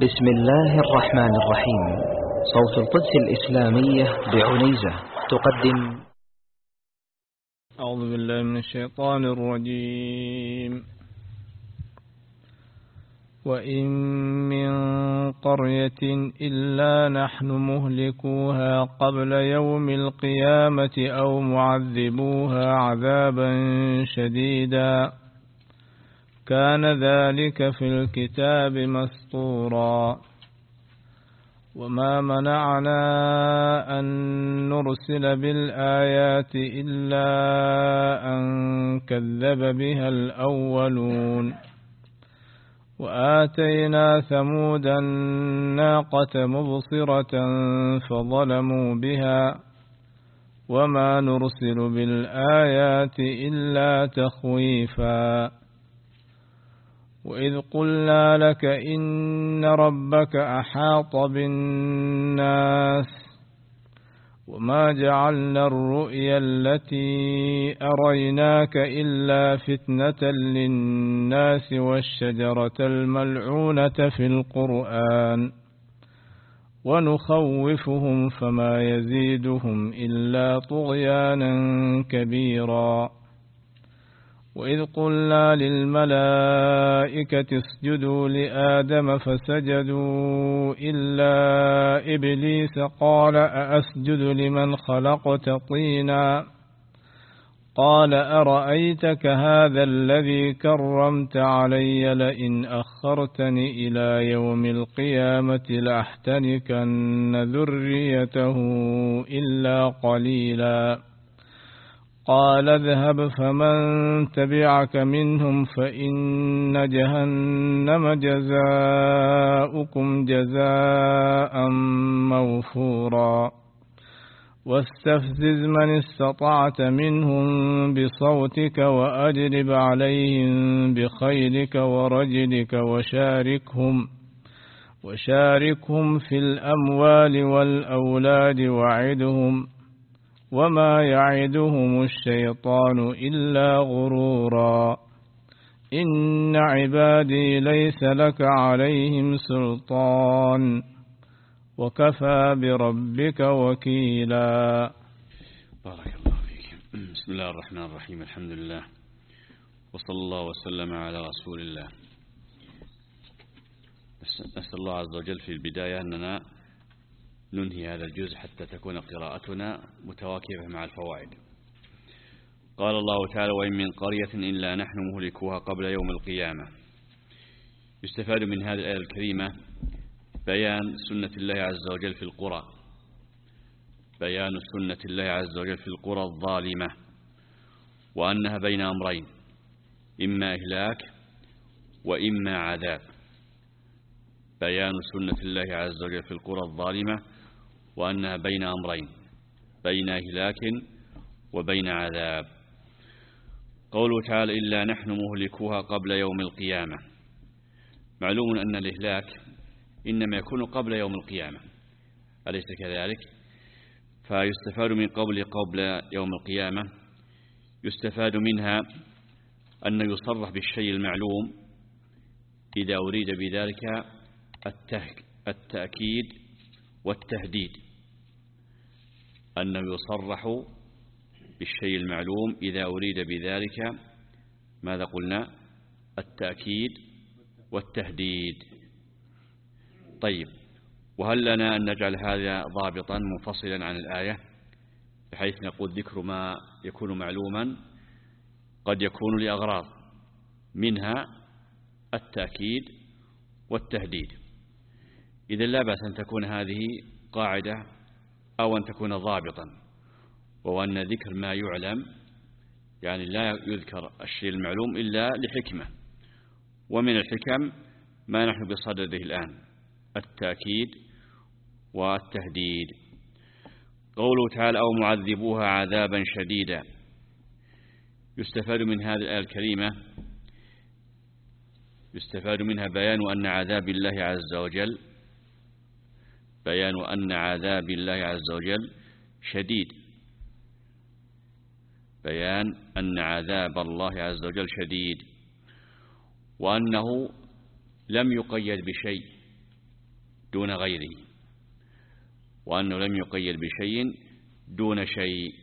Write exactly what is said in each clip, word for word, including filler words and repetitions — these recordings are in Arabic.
بسم الله الرحمن الرحيم. صوت القدس الإسلامية بعنيزة تقدم. أعوذ بالله من الشيطان الرجيم. وإن من قرية إلا نحن مهلكوها قبل يوم القيامة أو معذبوها عذابا شديدا كان ذلك في الكتاب مسطورا. وما منعنا أن نرسل بالآيات إلا أن كذب بها الأولون. وآتينا ثمود الناقة مبصرة فظلموا بها وما نرسل بالآيات إلا تخويفا. وإذ قلنا لك إن ربك أحاط بالناس وما جعلنا الرؤيا التي أريناك إلا فتنة للناس والشجرة الملعونة في القرآن ونخوفهم فما يزيدهم إلا طغيانا كبيرا. وإذ قلنا للملائكة اسجدوا لآدم فسجدوا إلا إبليس قال أأسجد لمن خلقت طينا قال أرأيتك هذا الذي كرمت علي لئن أخرتني إلى يوم القيامة لأحتنكن ذريته إلا قليلا. قال اذهب فمن تبعك منهم فإن جهنم جزاؤكم جزاء موفورا. واستفزز من استطعت منهم بصوتك وأجلب عليهم بخيلك ورجلك وشاركهم وشاركهم في الأموال والأولاد وعدهم وما يعدهم الشيطان إلا غرورا. إن عبادي ليس لك عليهم سلطان وكفى بربك وكيلا. بارك الله فيك. بسم الله الرحمن الرحيم. الحمد لله وصلى الله وسلم على رسول الله. نسأل الله عز وجل في البداية أننا ننهي هذا الجزء حتى تكون قراءتنا متواكبة مع الفوائد. قال الله تعالى: وإن من قرية إلا نحن مهلكوها قبل يوم القيامة. يستفاد من هذه الآية الكريمة بيان سنة الله عز وجل في القرى، بيان سنة الله عز وجل في القرى الظالمة، وأنها بين أمرين: إما إهلاك وإما عذاب. بيان سنة الله عز وجل في القرى الظالمة وأنها بين أمرين: بين إهلاك وبين عذاب. قوله تعالى: إلا نحن مهلكوها قبل يوم القيامة. معلوم أن الإهلاك إنما يكون قبل يوم القيامة، أليس كذلك؟ فيستفاد من قول قبل يوم القيامة، يستفاد منها أن يصرح بالشيء المعلوم إذا أريد بذلك التأكيد والتهديد، أنه يصرح بالشيء المعلوم إذا أريد بذلك ماذا قلنا؟ التأكيد والتهديد. طيب، وهل لنا أن نجعل هذا ضابطا منفصلا عن الآية بحيث نقول ذكر ما يكون معلوما قد يكون لأغراض منها التأكيد والتهديد؟ إذا لا بأس أن تكون هذه قاعدة أو أن تكون ضابطا، وأن ذكر ما يعلم يعني لا يذكر الشيء المعلوم إلا لحكمة، ومن الحكم ما نحن بصدده الآن: التأكيد والتهديد. قوله تعالى: أو معذبوها عذابا شديدا. يستفاد من هذه الآية الكريمة يستفاد منها بيان أن عذاب الله عز وجل بيان أن عذاب الله عز وجل شديد بيان أن عذاب الله عز وجل شديد، وأنه لم يقيد بشيء دون غيره، وأنه لم يقيد بشيء دون شيء.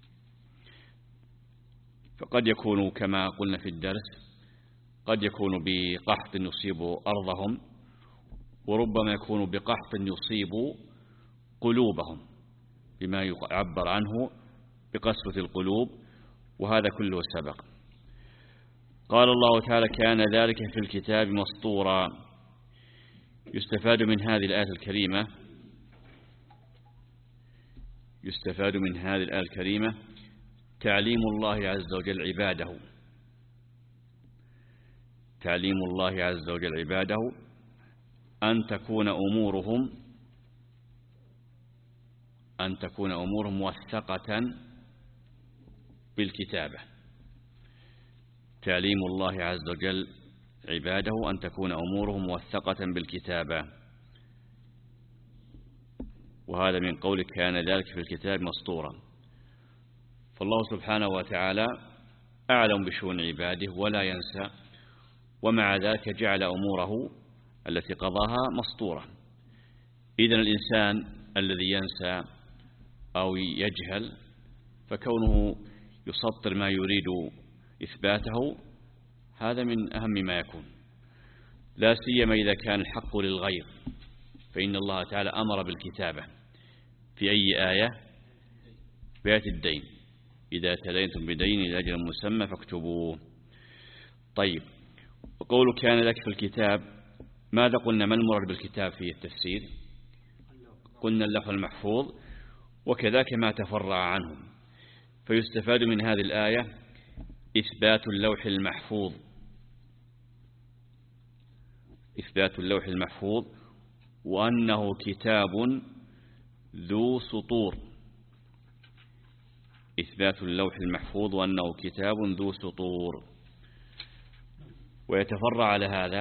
فقد يكون كما قلنا في الدرس قد يكون بقحط يصيب أرضهم، وربما يكون بقحط يصيب قلوبهم بما يعبر عنه بقسوة القلوب، وهذا كله سبق. قال الله تعالى: كان ذلك في الكتاب مسطورا. يستفاد من هذه الآية الكريمة يستفاد من هذه الآية الكريمة تعليم الله عز وجل عباده تعليم الله عز وجل عباده أن تكون أمورهم أن تكون أمورهم موثقة بالكتابة. تعليم الله عز وجل عباده أن تكون أمورهم موثقة بالكتابة، وهذا من قول كان ذلك في الكتاب مسطورا. فالله سبحانه وتعالى أعلم بشؤون عباده ولا ينسى، ومع ذلك جعل أموره التي قضاها مسطورة. إذن الإنسان الذي ينسى أو يجهل فكونه يسطر ما يريد إثباته هذا من أهم ما يكون، لا سيما إذا كان الحق للغير، فإن الله تعالى أمر بالكتابة في أي آية؟ في آية الدين: إذا تدينتم بدين إلى أجل مسمى فاكتبوه. طيب، وقوله كان لك في الكتاب، ماذا قلنا؟ ما المراد بالكتاب في التفسير؟ قلنا اللوح المحفوظ، وكذلك ما تفرع عنه. فيستفاد من هذه الآية إثبات اللوح المحفوظ إثبات اللوح المحفوظ وأنه كتاب ذو سطور إثبات اللوح المحفوظ وأنه كتاب ذو سطور. ويتفرع على هذا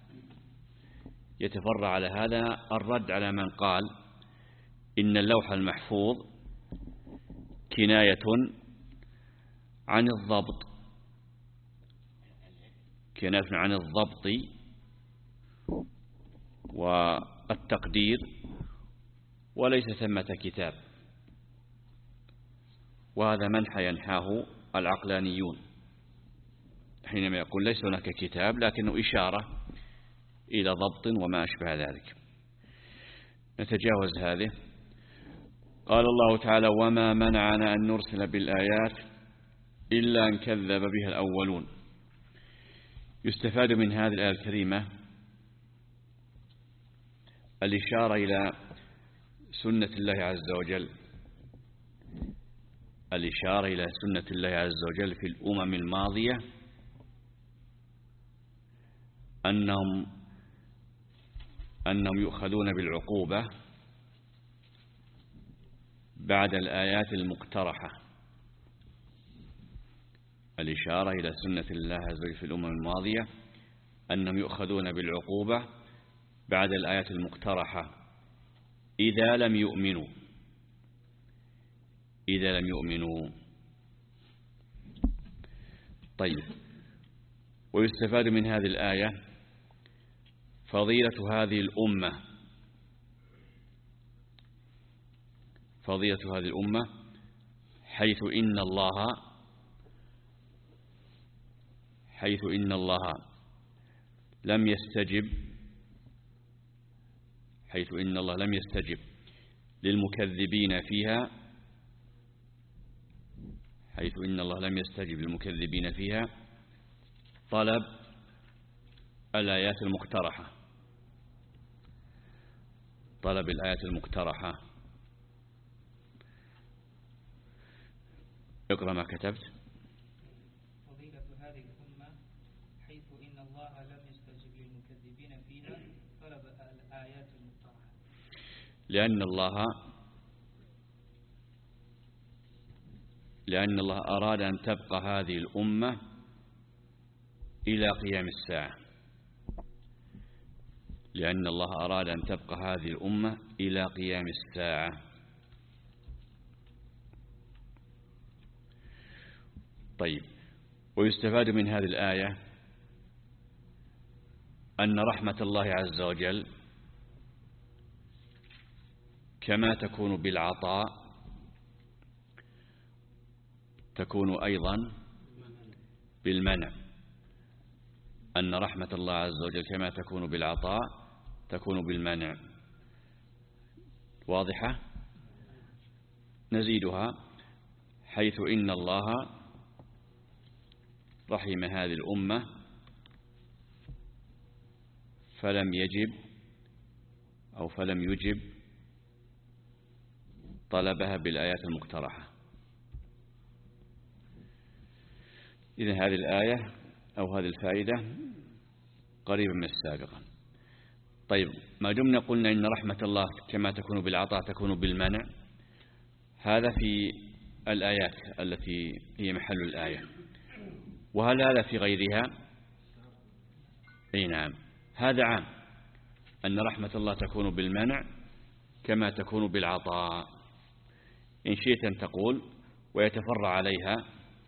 يتفرع على هذا الرد على من قال إن اللوح المحفوظ كناية عن الضبط كناية عن الضبط والتقدير، وليس ثمة كتاب. وهذا منحى ينحاه العقلانيون حينما يقول ليس هناك كتاب، لكنه إشارة إلى ضبط وما أشبه ذلك. نتجاوز هذه. قال الله تعالى: وما منعنا أن نرسل بالآيات إلا أن كذب بها الأولون. يستفاد من هذه الآية الكريمة الإشارة إلى سنة الله عز وجل الإشارة إلى سنة الله عز وجل في الأمم الماضية، أنهم أنهم يؤخذون بالعقوبة بعد الآيات المقترحة. الإشارة إلى سنة الله عز وجل في الأمم الماضية أنهم يؤخذون بالعقوبة بعد الآيات المقترحة إذا لم يؤمنوا إذا لم يؤمنوا طيب، ويستفاد من هذه الآية فضيلة هذه الأمة فضيلة هذه الأمة حيث إن الله حيث إن الله لم يستجب حيث إن الله لم يستجب للمكذبين فيها حيث إن الله لم يستجب للمكذبين فيها طلب الآيات المقترحة طلب الآيات المقترحة. اقرأ ما كتبت. فضيلة هذه الأمة حيث إن الله لم يستجب للمكذبين فيها طلب الآيات المقترحة. لأن الله لأن الله أراد أن تبقى هذه الأمة إلى قيام الساعة لأن الله أراد أن تبقى هذه الأمة إلى قيام الساعة. طيب، ويستفاد من هذه الآية أن رحمة الله عز وجل كما تكون بالعطاء تكون أيضا بالمنع، أن رحمة الله عز وجل كما تكون بالعطاء تكون بالمنع. واضحة؟ نزيدها، حيث إن الله رحم هذه الأمة فلم يجب أو فلم يجب طلبها بالآيات المقترحة. إذن هذه الآية أو هذه الفائدة قريبة من السابقة. طيب، ما دمنا قلنا إن رحمة الله كما تكون بالعطاء تكون بالمنع، هذا في الآيات التي هي محل الآية، وهل هذا في غيرها؟ أي نعم، هذا عام، أن رحمة الله تكون بالمنع كما تكون بالعطاء. إن شئت أن تقول ويتفرع عليها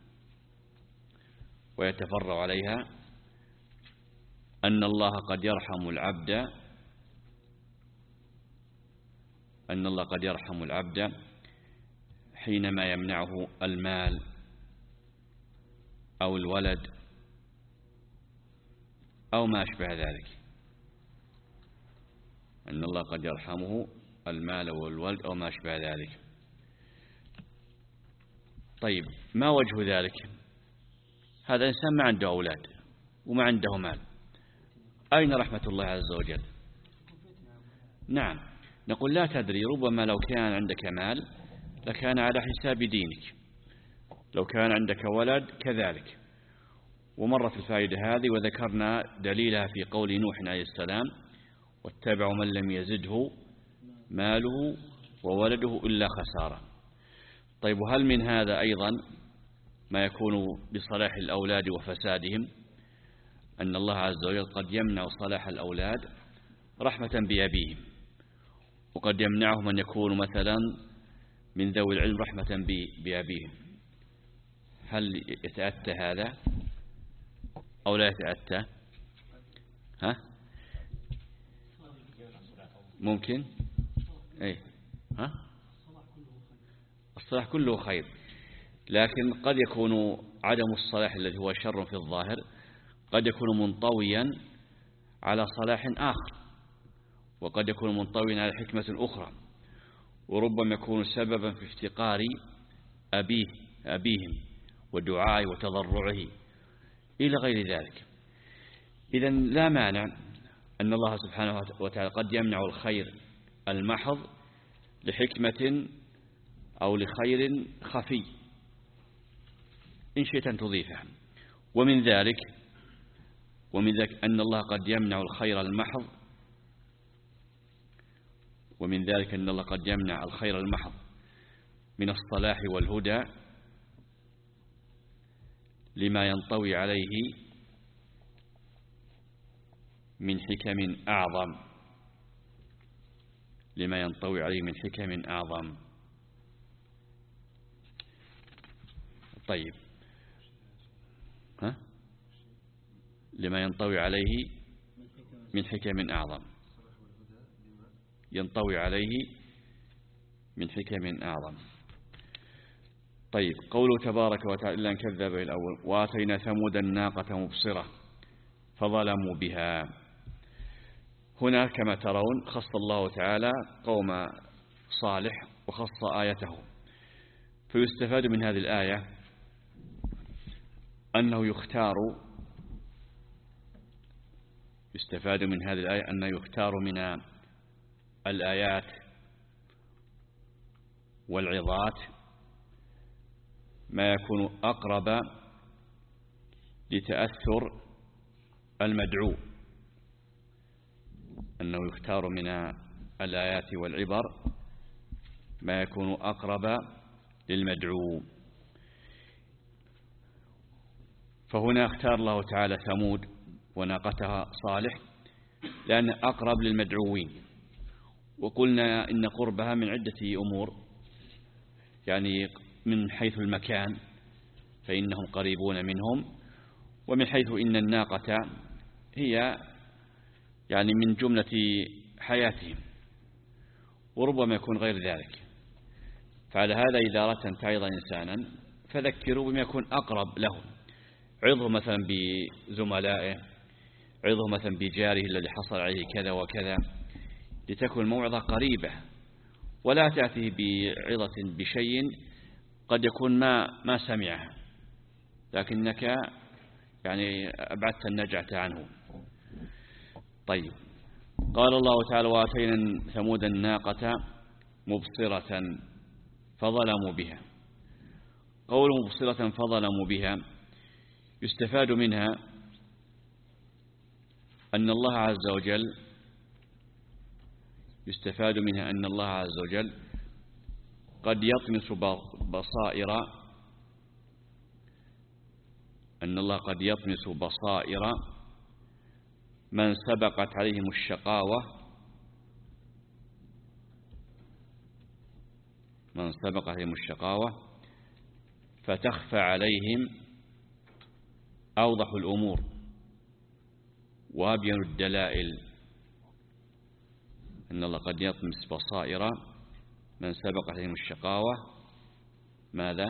ويتفرع عليها أن الله قد يرحم العبد أن الله قد يرحم العبد حينما يمنعه المال أو الولد أو ما أشبه ذلك، أن الله قد يرحمه المال والولد أو ما أشبه ذلك. طيب، ما وجه ذلك؟ هذا إنسان ما عنده أولاد وما عنده مال، أين رحمة الله عز وجل؟ نعم، نقول لا تدري، ربما لو كان عندك مال لكان على حساب دينك، لو كان عندك ولد كذلك. ومرت الفائدة هذه وذكرنا دليلها في قول نوح عليه السلام: واتبعوا من لم يزده ماله وولده إلا خسارة. طيب، وهل من هذا أيضا ما يكون بصلاح الأولاد وفسادهم؟ أن الله عز وجل قد يمنع صلاح الأولاد رحمة بأبيهم، وقد يمنعهم أن يكونوا مثلا من ذوي العلم رحمة بأبيهم. هل يتأتى هذا أو لا يتأتى؟ ها؟ ممكن؟ أي ها؟ الصلاح كله خير، لكن قد يكون عدم الصلاح الذي هو شر في الظاهر قد يكون منطويا على صلاح آخر، وقد يكون منطويا على حكمة أخرى، وربما يكون سببا في افتقار أبيه أبيهم ودعائه وتضرعه إلى غير ذلك. إذن لا مانع أن الله سبحانه وتعالى قد يمنع الخير المحض لحكمة أو لخير خفي إن شئت أن تضيفه. ومن ذلك ومن ذلك أن الله قد يمنع الخير المحض ومن ذلك أن الله قد يمنع الخير المحض من الصلاح والهدى لما ينطوي عليه من حكم أعظم لما ينطوي عليه من حكم أعظم. طيب، ها؟ لما ينطوي عليه من حكم أعظم ينطوي عليه من حكم أعظم. طيب، قوله تبارك وتعالى: إلا أن كذب الأول وآتينا ثمود الناقة مبصرة فظلموا بها. هنا كما ترون خص الله تعالى قوم صالح وخص آيته، فيستفاد من هذه الآية أنه يختار يستفاد من هذه الآية أنه يختار من الآيات والعظات ما يكون أقرب لتأثر المدعو، أنه يختار من الآيات والعبر ما يكون أقرب للمدعو. فهنا اختار الله تعالى ثمود وناقتها صالح لأن أقرب للمدعوين، وقلنا إن قربها من عدة أمور، يعني من حيث المكان فإنهم قريبون منهم، ومن حيث إن الناقة هي يعني من جملة حياتهم، وربما يكون غير ذلك. فعلى هذا إذا أردت أن تعظ إنسانا فذكروا بما يكون أقرب له، عظه مثلا بزملائه، عظه مثلا بجاره الذي حصل عليه كذا وكذا، لتكون الموعظة قريبة، ولا تأتي بعظة بشيء قد يكون ما ما سمعه لكنك يعني أبعدت النجعة عنه. طيب، قال الله تعالى: وآتينا ثمود الناقة مبصرة فظلموا بها. قول مبصرة فظلموا بها يستفاد منها أن الله عز وجل يستفاد منها أن الله عز وجل قد يطمس بصائر أن الله قد يطمس بصائر من سبقت عليهم الشقاوة من سبقت عليهم الشقاوة فتخفى عليهم أوضح الأمور وأبين الدلائل. أن الله قد يطمس بصائر من سبقت عليهم الشقاوة ماذا؟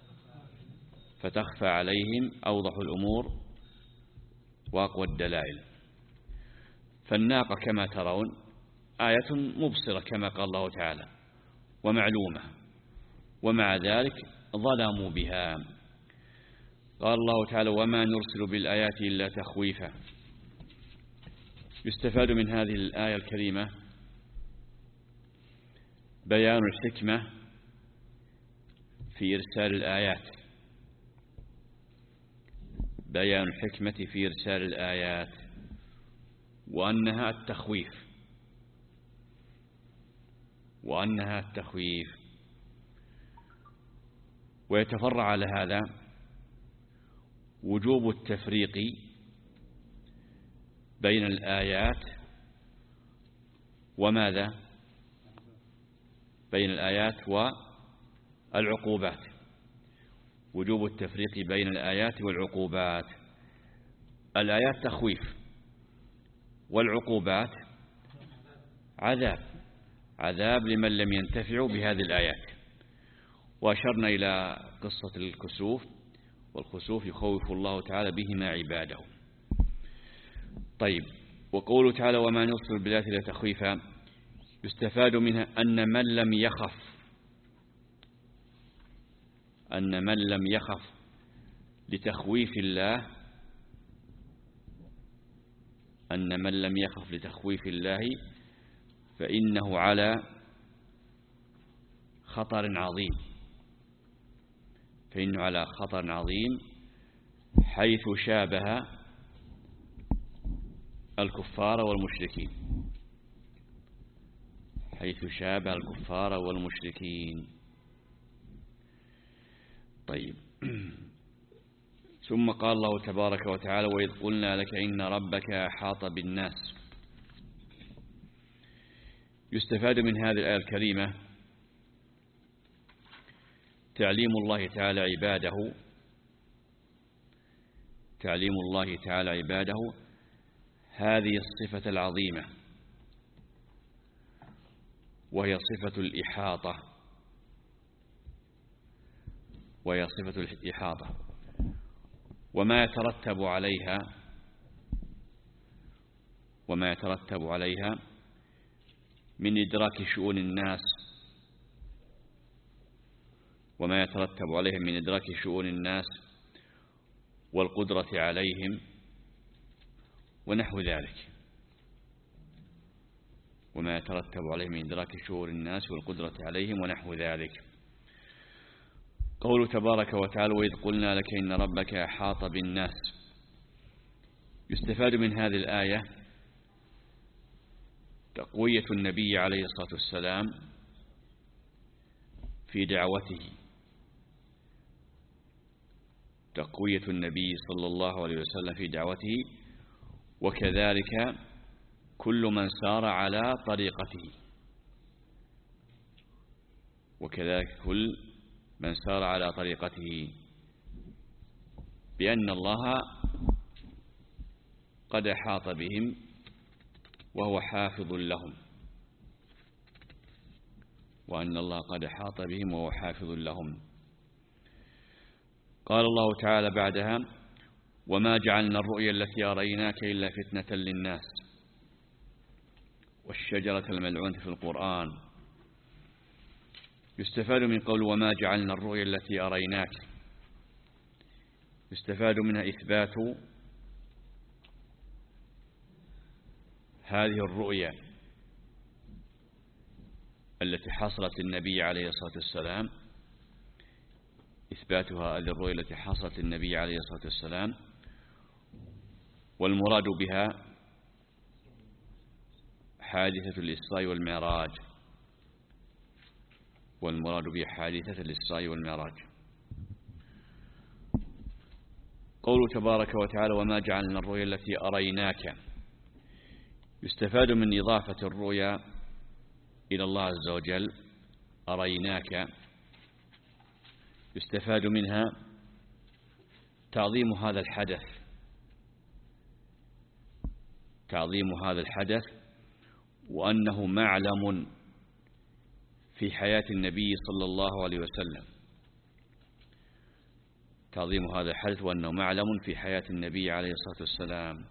فتخفى عليهم أوضح الأمور وأقوى الدلائل. فالناقة كما ترون آية مبصرة كما قال الله تعالى ومعلومة، ومع ذلك ظلموا بها. قال الله تعالى: وما نرسل بالآيات إلا تخويفا. يستفاد من هذه الآية الكريمة بيان الحكمة في إرسال الآيات بيان الحكمة في إرسال الآيات وأنها التخويف وأنها التخويف ويتفرع على هذا وجوب التفريق بين الآيات وماذا؟ بين الآيات والعقوبات. وجوب التفريق بين الآيات والعقوبات. الآيات تخويف والعقوبات عذاب عذاب لمن لم ينتفعوا بهذه الآيات. وأشرنا إلى قصة الكسوف، والخسوف يخوف الله تعالى بهما عباده. طيب، وقوله تعالى: وما نرسل بالآيات إلا تخويفا، يستفاد منها أن من لم يخف أن من لم يخف لتخويف الله أن من لم يخف لتخويف الله فإنه على خطر عظيم فإنه على خطر عظيم حيث شابه الكفار والمشركين حيث شابه الكفار والمشركين. طيب، ثم قال الله تبارك وتعالى: وإذ قلنا لك إن ربك أحاط بالناس. يستفاد من هذه الآية الكريمة تعليم الله تعالى عباده تعليم الله تعالى عباده هذه الصفة العظيمة، وهي صفة الإحاطة وهي صفة الإحاطة وما يترتب عليها وما يترتب عليها من إدراك شؤون الناس وما يترتب عليها من إدراك شؤون الناس والقدرة عليهم ونحو ذلك وما يترتب عليه من إدراك شؤون الناس والقدرة عليهم ونحو ذلك. قوله تبارك وتعالى: وإذ قلنا لك إن ربك أحاط بالناس. يستفاد من هذه الآية تقوية النبي عليه الصلاة والسلام في دعوته تقوية النبي صلى الله عليه وسلم في دعوته وكذلك كل من سار على طريقته وكذلك كل من سار على طريقته بأن الله قد أحاط بهم وهو حافظ لهم وأن الله قد أحاط بهم وهو حافظ لهم. قال الله تعالى بعدها: وما جعلنا الرؤيا التي أريناك إلا فتنة للناس والشجرة الملعونة في القرآن. يستفاد من قول وما جعلنا الرؤيا التي أريناك، يستفاد منها إثبات هذه الرؤيا التي حصلت للنبي عليه الصلاة والسلام، إثبات هذه الرؤيا التي حصلت للنبي عليه الصلاة والسلام، والمراد بها حادثة الإسراء والمعراج، والمراد بها حادثة الإسراء والمعراج. قوله تبارك وتعالى وما جعلنا الرؤيا التي أريناك، يستفاد من إضافة الرؤيا إلى الله عز وجل، أريناك، يستفاد منها تعظيم هذا الحدث، تعظيم هذا الحدث، وأنه معلم في حياة النبي صلى الله عليه وسلم، تعظيم هذا الحدث وأنه معلم في حياة النبي عليه الصلاة والسلام.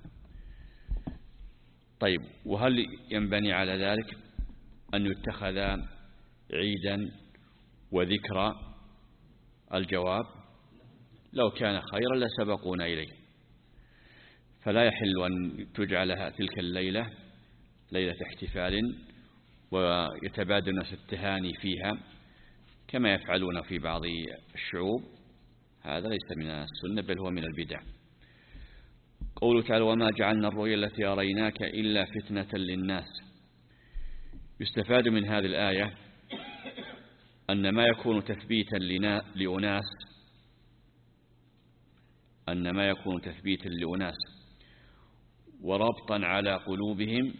طيب، وهل ينبني على ذلك أن يتخذ عيدا وذكرى؟ الجواب: لو كان خيرا لسبقونا إليه، فلا يحل أن تجعل تلك الليلة ليلة احتفال ويتبادل الناس التهاني فيها كما يفعلون في بعض الشعوب، هذا ليس من السنة بل هو من البدع. قوله تعالى وما جعلنا الرؤيا التي أريناك إلا فتنة للناس، يستفاد من هذه الآية أن ما يكون تثبيتا لأناس أن ما يكون تثبيتا لأناس وربطا على قلوبهم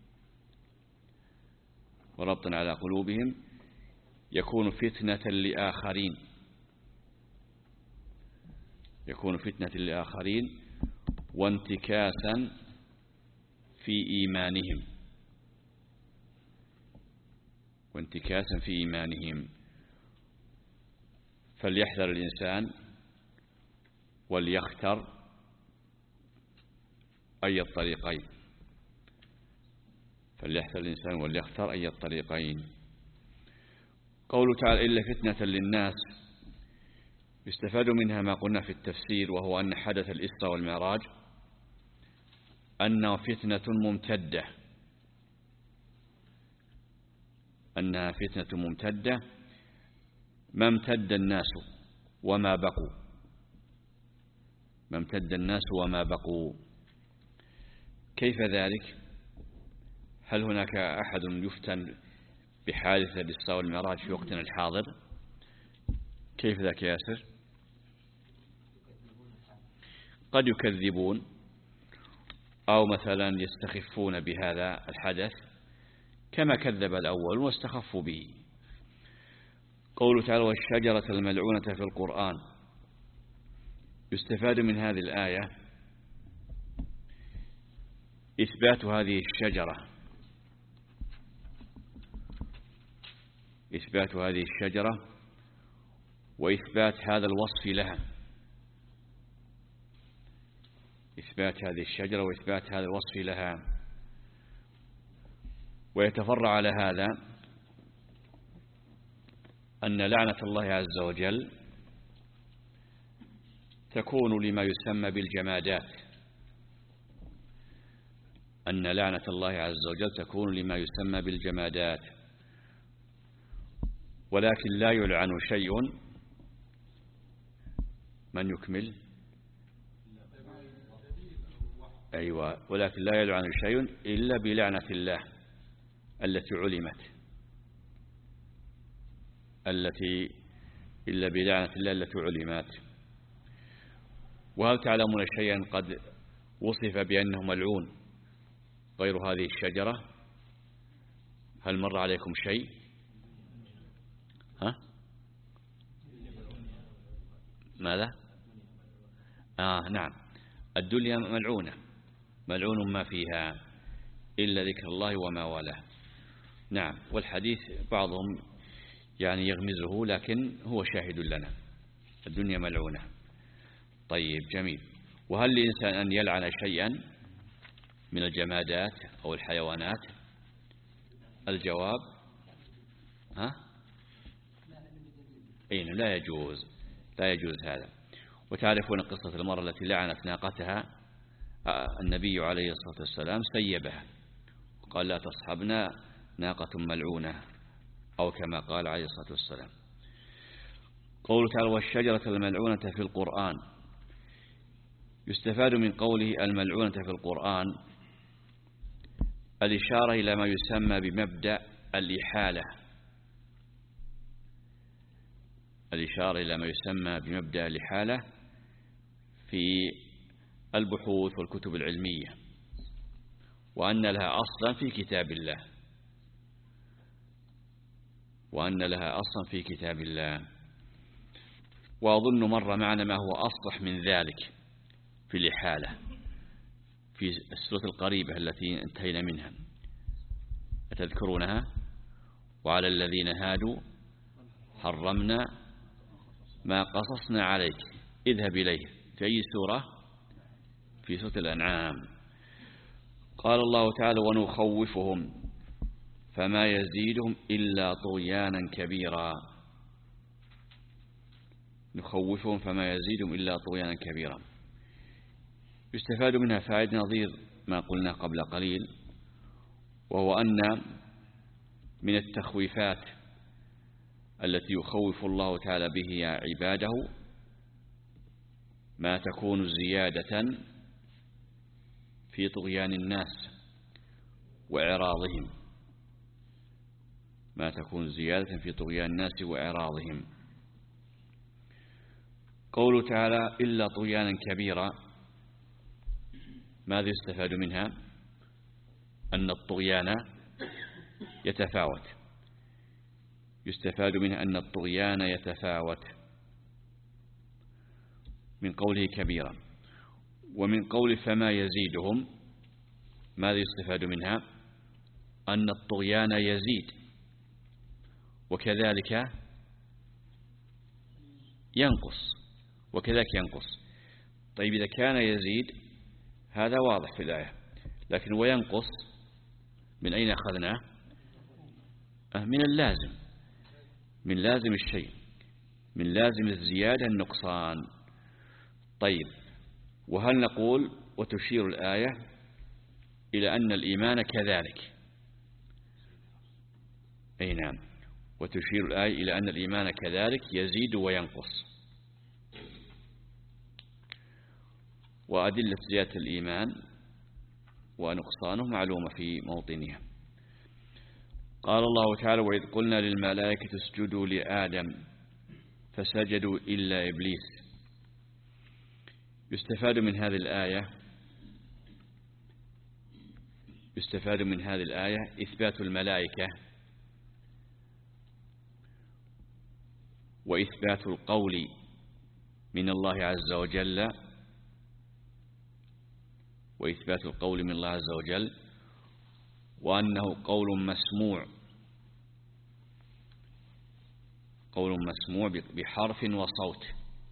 وربطا على قلوبهم يكون فتنة لآخرين يكون فتنة لآخرين وانتكاسا في إيمانهم وانتكاسا في إيمانهم فليحذر الإنسان وليختر أي الطريقين فليحذر الإنسان وليختر أي الطريقين. قوله تعالى إلا فتنة للناس، يستفاد منها ما قلنا في التفسير، وهو أن حدث الإسراء والمعراج أنه فتنة ممتدة أنها فتنة ممتدة ما امتد الناس وما بقوا ما امتد الناس وما بقوا. كيف ذلك؟ هل هناك أحد يفتن بحادثة الإسراء والمعراج في وقتنا الحاضر؟ كيف ذاك يا ياسر؟ قد يكذبون أو مثلا يستخفون بهذا الحدث كما كذب الأول واستخفوا به. قوله تعالى والشجرة الملعونة في القرآن، يستفاد من هذه الآية إثبات هذه الشجرة إثبات هذه الشجرة وإثبات هذا الوصف لها إثبات هذه الشجرة وإثبات هذا الوصف لها. ويتفرع على هذا أن لعنة الله عز وجل تكون لما يسمى بالجمادات أن لعنة الله عز وجل تكون لما يسمى بالجمادات ولكن لا يلعن شيء. من يكمل؟ أيوة. ولكن لا يلعن شيء إلا بلعنة الله التي علمت التي إلا بلعنة الله التي علمت. وهل تعلمون شيئا قد وصف بأنه ملعون غير هذه الشجرة؟ هل مر عليكم شيء؟ ها؟ ماذا؟ آه نعم، الدنيا ملعونة ملعون ما فيها إلا ذكر الله وما والاه. نعم. والحديث بعضهم يعني يغمزه، لكن هو شاهد لنا. الدنيا ملعونة. طيب جميل. وهل للإنسان أن يلعن شيئا من الجمادات أو الحيوانات؟ الجواب ها؟ أين لا يجوز، لا يجوز هذا. وتعرفون قصة المرأة التي لعنت ناقتها، النبي عليه الصلاة والسلام سيبها وقال لا تصحبنا ناقة ملعونة، أو كما قال عليه الصلاة والسلام. قوله تعالى والشجرة الملعونة في القرآن، يستفاد من قوله الملعونة في القرآن الإشارة إلى ما يسمى بمبدأ الإحالة، الإشارة إلى ما يسمى بمبدأ الإحالة في البحوث والكتب العلمية، وأن لها أصلا في كتاب الله، وأن لها أصلا في كتاب الله. وأظن مر معنا ما هو أصلح من ذلك في الإحالة في السورة القريبة التي انتهينا منها، أتذكرونها؟ وعلى الذين هادوا حرمنا ما قصصنا عليك اذهب إليه. في أي سورة؟ في سورة الأنعام. قال الله تعالى ونخوفهم فما يزيدهم إلا طغيانا كبيرا، نخوفهم فما يزيدهم إلا طغيانا كبيرا. يستفاد منها فائدة نظير ما قلنا قبل قليل، وهو أن من التخويفات التي يخوف الله تعالى به عباده ما تكون زيادة في طغيان الناس وإعراضهم، ما تكون زيادة في طغيان الناس وإعراضهم. قوله تعالى إلا طغيانا كبيرا، ماذا يستفاد منها؟ أن الطغيان يتفاوت، يستفاد منها أن الطغيان يتفاوت من قوله كبيرا. ومن قول فما يزيدهم ماذا يستفاد منها؟ أن الطغيان يزيد وكذلك ينقص، وكذلك ينقص. طيب إذا كان يزيد هذا واضح في الآية، لكن وينقص من أين أخذناه؟ من اللازم، من لازم الشيء، من لازم الزيادة النقصان. طيب وهل نقول وتشير الآية إلى أن الإيمان كذلك؟ أي نعم، وتشير الآية إلى أن الإيمان كذلك يزيد وينقص. وأدلة زيادة الإيمان ونقصانه معلومة في موطنها. قال الله تعالى وإذ قلنا للملائكة اسجدوا لآدم فسجدوا إلا إبليس. يستفاد من هذه الآية يستفاد من هذه الآية إثبات الملائكة وإثبات القول من الله عز وجل وإثبات القول من الله عز وجل وأنه قول مسموع، قول مسموع بحرف وصوت،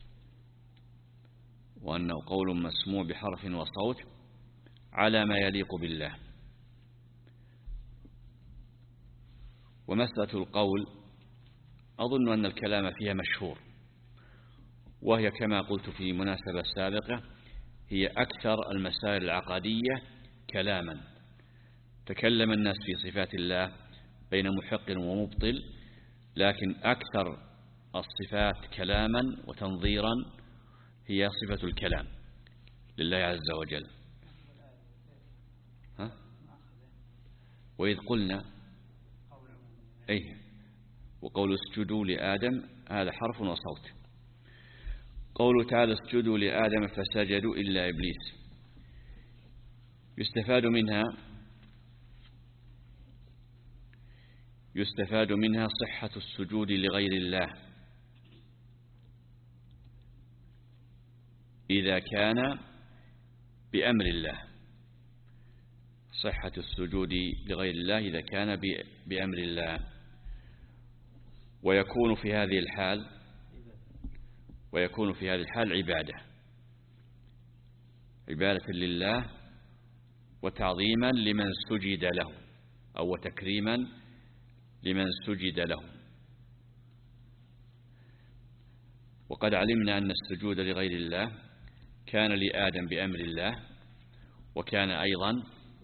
وأنه قول مسموع بحرف وصوت على ما يليق بالله. ومسألة القول أظن أن الكلام فيها مشهور، وهي كما قلت في مناسبة سابقة هي أكثر المسائل العقدية كلاما. تكلم الناس في صفات الله بين محق ومبطل، لكن أكثر الصفات كلاما وتنظيرا هي صفة الكلام لله عز وجل. ها؟ وإذ قلنا أي وقول اسجدوا لآدم هذا حرف وصوت. قوله تعالى اسجدوا لآدم فسجدوا إلا إبليس، يستفاد منها يستفاد منها صحة السجود لغير الله إذا كان بأمر الله، صحة السجود لغير الله إذا كان بأمر الله. ويكون في هذه الحال ويكون في هذه الحال عبادة عبادة لله وتعظيما لمن سجد له أو تكريما لمن سجد له. وقد علمنا أن السجود لغير الله كان لآدم بأمر الله، وكان أيضا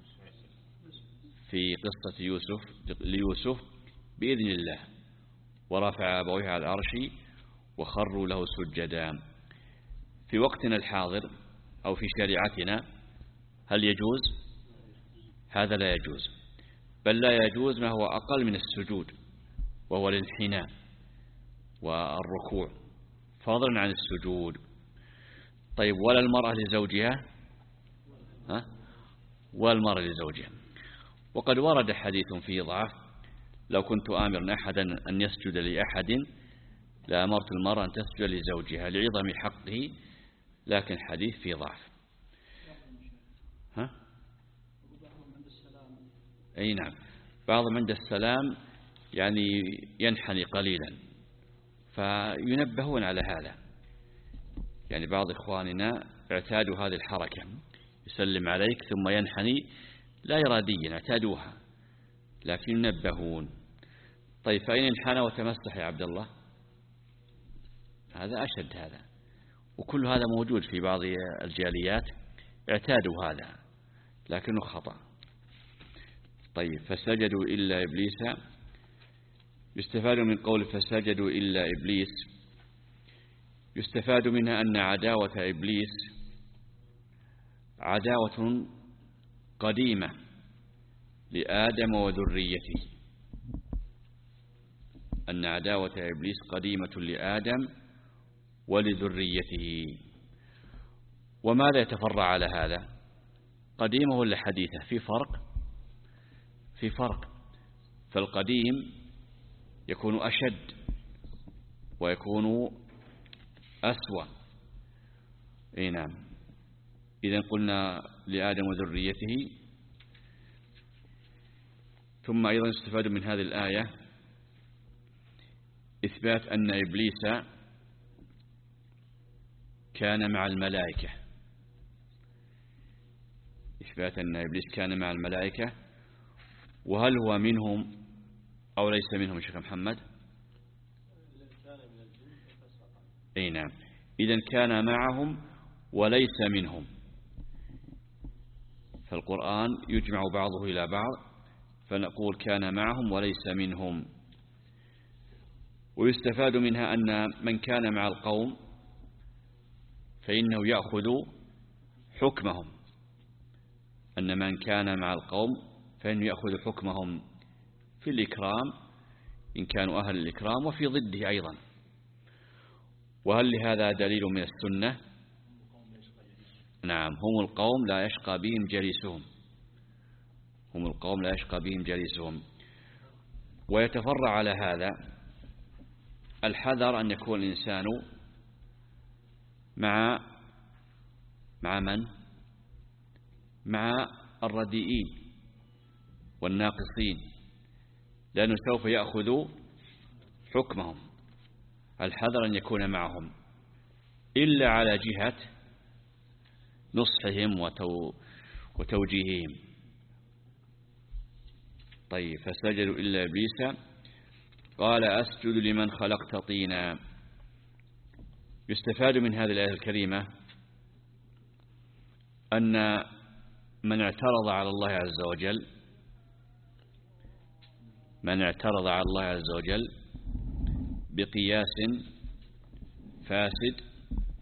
في قصة يوسف ليوسف بإذن الله، ورفع أبويه على العرش وخروا له سجدا. في وقتنا الحاضر أو في شريعتنا هل يجوز؟ هذا لا يجوز، بل لا يجوز ما هو أقل من السجود، وهو الانحناء والركوع فضلا عن السجود. طيب ولا المرأة لزوجها؟ ها؟ والمرأة لزوجها. وقد ورد حديث فيه ضعف، لو كنت آمرا أحدا أن يسجد لأحد لأمرت المرأة أن تسجد لزوجها لعظم حقه، لكن حديث فيه ضعف. ها؟ أي نعم، بعضهم عند السلام يعني ينحني قليلا، فينبهون على هذا. يعني بعض إخواننا اعتادوا هذه الحركة، يسلم عليك ثم ينحني لا إراديا، اعتادوها، لكن ينبهون. طيب فإن انحنى وتمسح يا عبد الله؟ هذا أشد هذا، وكل هذا موجود في بعض الجاليات، اعتادوا هذا لكنه خطأ. طيب فسجدوا إلا إبليس، يستفاد من قول فسجدوا إلا إبليس، يستفاد منها أن عداوة إبليس عداوة قديمة لآدم وذريته، أن عداوة إبليس قديمة لآدم ولذريته. وماذا يتفرع على هذا؟ قديمة ولا حديثة؟ في فرق في فرق فالقديم يكون أشد ويكون أسوأ. أي نعم. إذن قلنا لآدم وذريته. ثم أيضا يستفاد من هذه الآية إثبات أن إبليس كان مع الملائكة، إثبات أن إبليس كان مع الملائكة. وهل هو منهم أو ليس منهم شيخ محمد؟ أي نعم، إذن كان معهم وليس منهم، فالقرآن يجمع بعضه إلى بعض، فنقول كان معهم وليس منهم. ويستفاد منها أن من كان مع القوم فإنه يأخذ حكمهم، أن من كان مع القوم فإنه يأخذ حكمهم في الإكرام إن كانوا أهل الإكرام، وفي ضده أيضا. وهل لهذا دليل من السنة؟ نعم، هم القوم لا يشقى بهم جليسهم، هم القوم لا يشقى بهم جليسهم. ويتفرع على هذا الحذر أن يكون الإنسان مع مع من؟ مع الرديئين والناقصين، لأنه سوف يأخذ حكمهم. الحذر أن يكون معهم إلا على جهة نصحهم وتو وتوجيههم. طيب فسجدوا إلا إبليس قال أسجد لمن خلقت طينا. يستفاد من هذه الآية الكريمة أن من اعترض على الله عز وجل من اعترض على الله عز وجل بقياس فاسد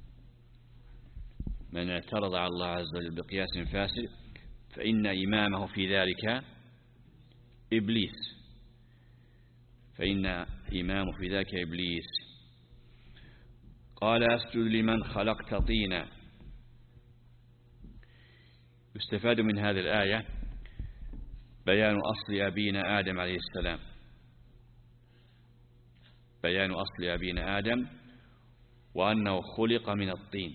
من اعترض على الله عز وجل بقياس فاسد فإن إمامه في ذلك إبليس فإن إمامه في ذلك إبليس. قال أسجد لمن خلقت طينا. يستفاد من هذه الآية بيان أصل أبينا آدم عليه السلام، بيان أصل أبينا آدم وأنه خلق من الطين.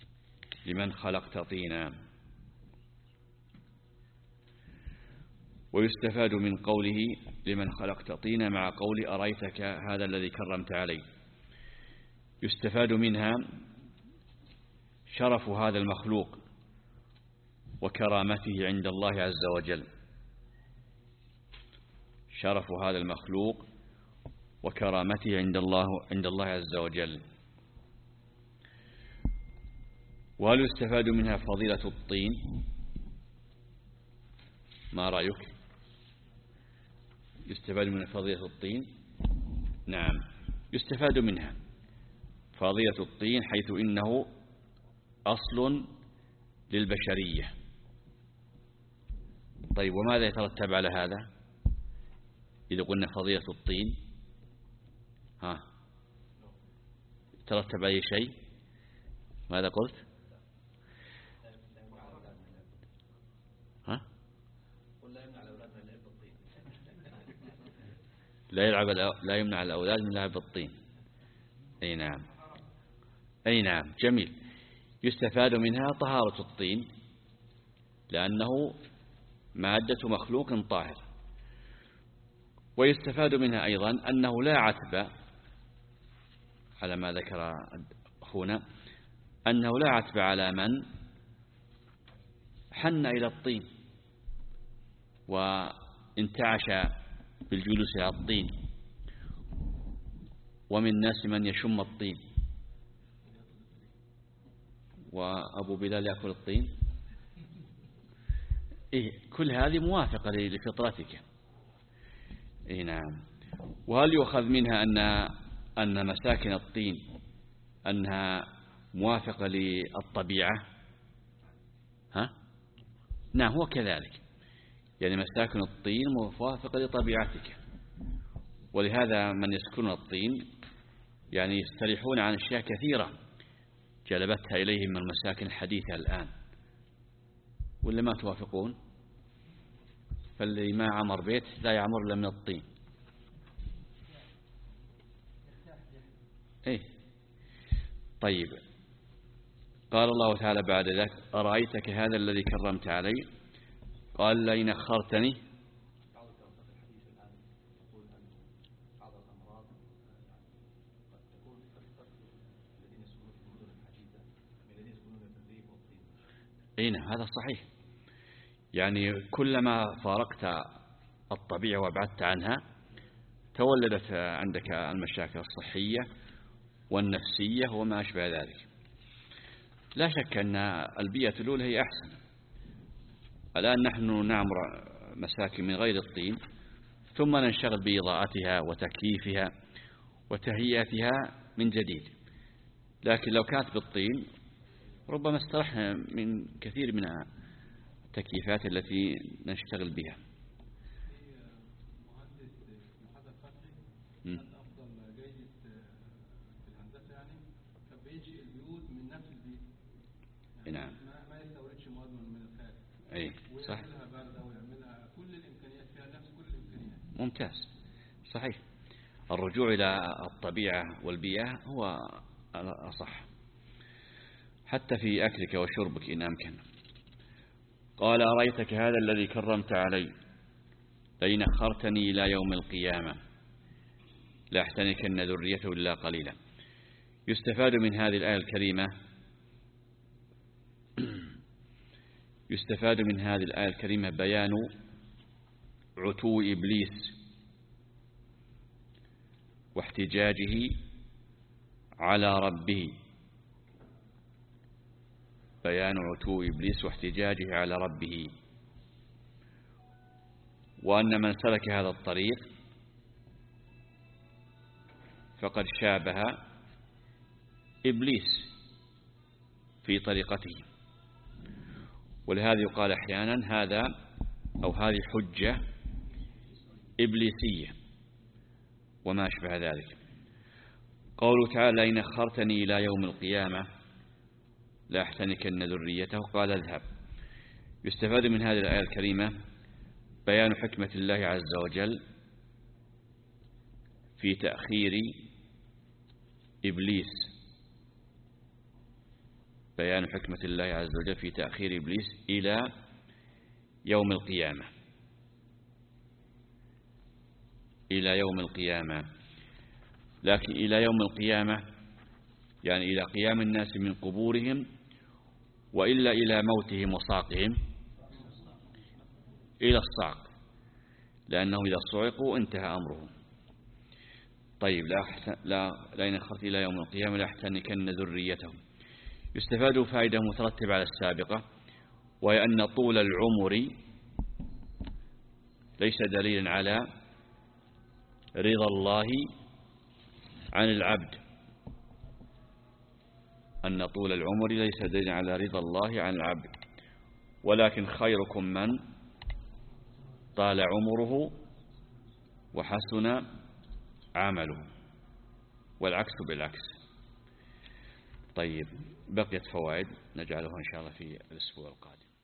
لمن خلقت طينا. ويستفاد من قوله لمن خلقت طينا مع قول أرأيتك هذا الذي كرمت عليه. يستفاد منها شرف هذا المخلوق وكرامته عند الله عز وجل، شرف هذا المخلوق وكرامته عند الله عند الله عز وجل. وهل يستفاد منها فضيلة الطين؟ ما رأيك؟ يستفاد من فضيلة الطين؟ نعم، يستفاد منها فضيلة الطين، حيث إنه أصل للبشرية. طيب، وماذا يترتب على هذا إذا قلنا فضيلة الطين؟ ها، ترتب أي شيء؟ ماذا قلت؟ ها؟ لا يلعب لا يمنع الأولاد من لعب الطين. أي نعم، أي نعم، جميل. يستفاد منها طهارة الطين لأنه مادة مخلوق طاهر. ويستفاد منها أيضا أنه لا عتب، على ما ذكر أخونا، أنه لا عتب على من حن إلى الطين وانتعش بالجلوس على الطين. ومن الناس من يشم الطين، وأبو بلال يأكل الطين. إيه، كل هذه موافقة لفطرتك. إيه نعم. وهل يؤخذ منها أن أن مساكن الطين أنها موافقة للطبيعة؟ ها؟ نعم، هو كذلك، يعني مساكن الطين موافقة لطبيعتك. ولهذا من يسكنون الطين يعني يستريحون عن أشياء كثيرة جلبتها إليهم من المساكن الحديثة الآن، ولا ما توافقون؟ فاللي ما عمر بيت لا يعمر إلا من الطين. إيه. طيب، قال الله تعالى بعد ذلك: أرأيتك هذا الذي كرمت علي؟ قال: لئن أخرتني. أين هذا صحيح، يعني كلما فارقت الطبيعة وابعدت عنها تولدت عندك المشاكل الصحية والنفسية وما أشبه ذلك. لا شك أن البيئة الأولى هي أحسن. الآن نحن نعمر مساكن من غير الطين، ثم ننشغل بإضاءتها وتكييفها وتهيئتها من جديد. لكن لو كانت بالطين ربما استرحنا من كثير من التكييفات التي نشتغل بها. نعم، ما يستوردش مواد من الخارج. اي صح، ويعملها كل الامكانيات فيها نفس كل الامكانيات. ممتاز، صحيح. الرجوع إلى الطبيعة والبيئة هو الأصح، حتى في أكلك وشربك إن أمكن. قال: أرأيتك هذا الذي كرمت علي؟ لئن أخرتني إلى يوم القيامة لأحتنكن ذريته إلا قليلا. يستفاد من هذه الآية الكريمة يستفاد من هذه الآية الكريمة بيان عتو إبليس واحتجاجه على ربه بيان عتو إبليس واحتجاجه على ربه، وأن من سلك هذا الطريق فقد شابه إبليس في طريقته. ولهذا يقال أحيانا هذا أو هذه حجة إبليسية وما أشبه ذلك. قوله تعالى: إن أخرتني إلى يوم القيامة لأحتنكن ذريته، قال: اذهب. يستفاد من هذه الآية الكريمة بيان حكمة الله عز وجل في تأخير إبليس بيان حكمة الله عز وجل في تأخير إبليس إلى يوم القيامة. إلى يوم القيامة. لكن إلى يوم القيامة يعني إلى قيام الناس من قبورهم، وإلا إلى موتهم وصعقهم إلى الصعق، لأنه إذا صعقوا انتهى أمرهم. طيب لا لا لئن أخرت إلى يوم القيامة لأحتنكن ذريتهم. يستفاد فائدة مترتبة على السابقة، وهي أن طول العمر ليس دليلا على رضا الله عن العبد، أن طول العمر ليس دليلا على رضا الله عن العبد، ولكن خيركم من طال عمره وحسن عمله، والعكس بالعكس. طيب بقيت فوائد نجعلها إن شاء الله في الأسبوع القادم.